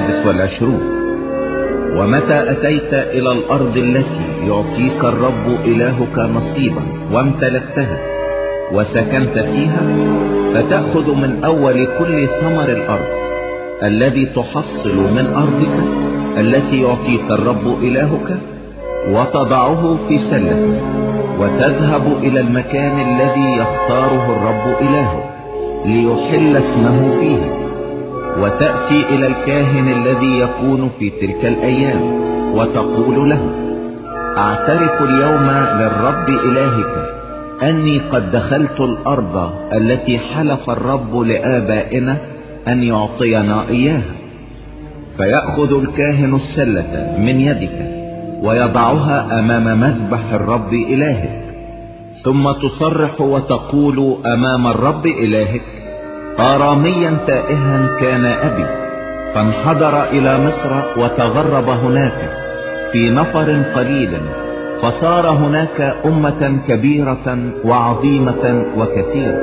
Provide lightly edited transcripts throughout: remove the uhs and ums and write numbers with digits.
26. ومتى أتيت إلى الأرض التي يعطيك الرب إلهك نصيبا وامتلكتها وسكنت فيها، فتأخذ من أول كل ثمر الأرض الذي تحصل من أرضك التي يعطيك الرب إلهك، وتضعه في سلة، وتذهب إلى المكان الذي يختاره الرب إلهك ليحل اسمه فيه، وتأتي إلى الكاهن الذي يكون في تلك الأيام وتقول له: أعترف اليوم للرب إلهك أني قد دخلت الأرض التي حلف الرب لآبائنا أن يعطينا إياها. فيأخذ الكاهن السلة من يدك ويضعها أمام مذبح الرب إلهك، ثم تصرح وتقول أمام الرب إلهك: آراميا تائها كان أبي، فانحدر إلى مصر وتغرب هناك في نفر قليل، فصار هناك أمة كبيرة وعظيمة وكثيرة.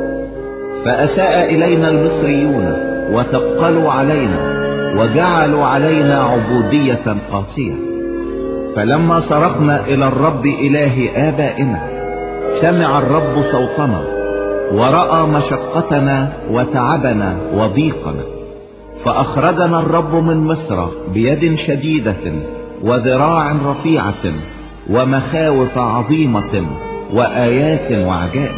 فأساء إلينا المصريون وثقلوا علينا وجعلوا علينا عبودية قاسية. فلما صرخنا إلى الرب إله آبائنا سمع الرب صوتنا ورأى مشقتنا وتعبنا وضيقنا، فأخرجنا الرب من مصر بيد شديدة وذراع رفيعة ومخاوف عظيمة وآيات وعجائب،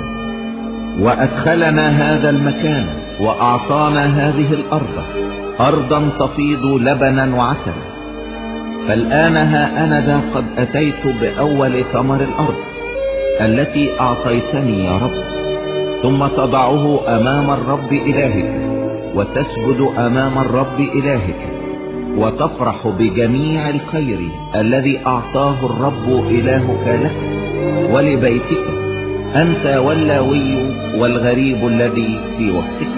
وأدخلنا هذا المكان وأعطانا هذه الأرض، أرضا تفيض لبنا وعسلا. فالآن ها أنا ذا قد أتيت بأول ثمر الأرض التي أعطيتني يا رب. ثم تضعه أمام الرب إلهك وتسجد أمام الرب إلهك، وتفرح بجميع الخير الذي أعطاه الرب إلهك لك ولبيتك أنت واللاوي والغريب الذي في وسطك.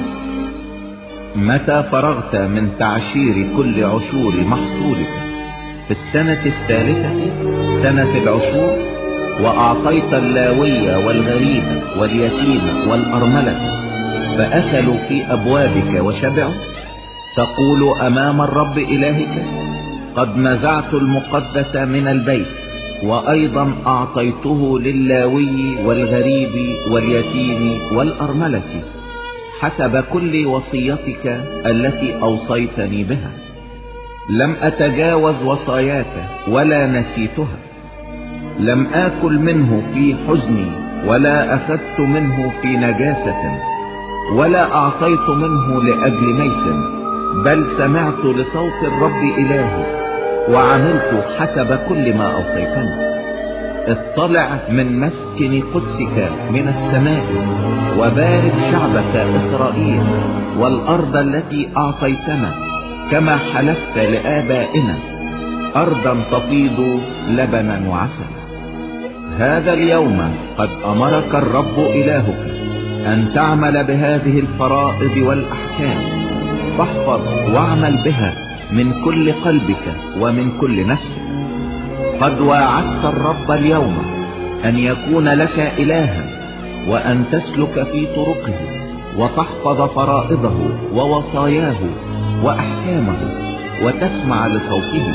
متى فرغت من تعشير كل عشور محصولك في السنة 3 سنة العشور، وأعطيت اللاوي والغريب واليتيم والأرملة فأكلوا في أبوابك وشبعوا، تقول أمام الرب إلهك: قد نزعت المقدس من البيت، وأيضا أعطيته للاوي والغريب واليتيم والأرملة حسب كل وصيتك التي أوصيتني بها. لم أتجاوز وصاياك ولا نسيتها. لم آكل منه في حزني ولا أخذت منه في نجاسة، ولا أعطيت منه لأجل ميت، بل سمعت لصوت الرب إلهي وعملت حسب كل ما أوصيتني. اطلع من مسكن قدسك من السماء وبارك شعبك إسرائيل والأرض التي أعطيتنا كما حلفت لآبائنا، أرضا تفيض لبنا وعسلا. هذا اليوم قد أمرك الرب إلهك أن تعمل بهذه الفرائض والأحكام، فاحفظ واعمل بها من كل قلبك ومن كل نفسك. قد واعدت الرب اليوم أن يكون لك إلها، وأن تسلك في طرقه وتحفظ فرائضه ووصاياه وأحكامه وتسمع لصوته.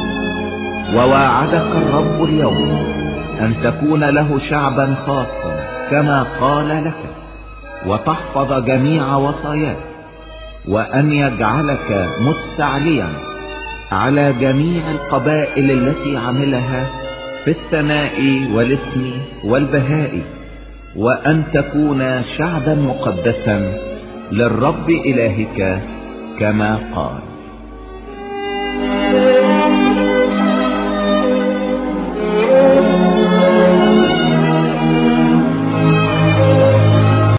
وواعدك الرب اليوم أن تكون له شعبا خاصا كما قال لك، وتحفظ جميع وصاياه، وأن يجعلك مستعليا على جميع القبائل التي عملها في الثناء والاسم والبهاء، وأن تكون شعبا مقدسا للرب إلهك كما قال.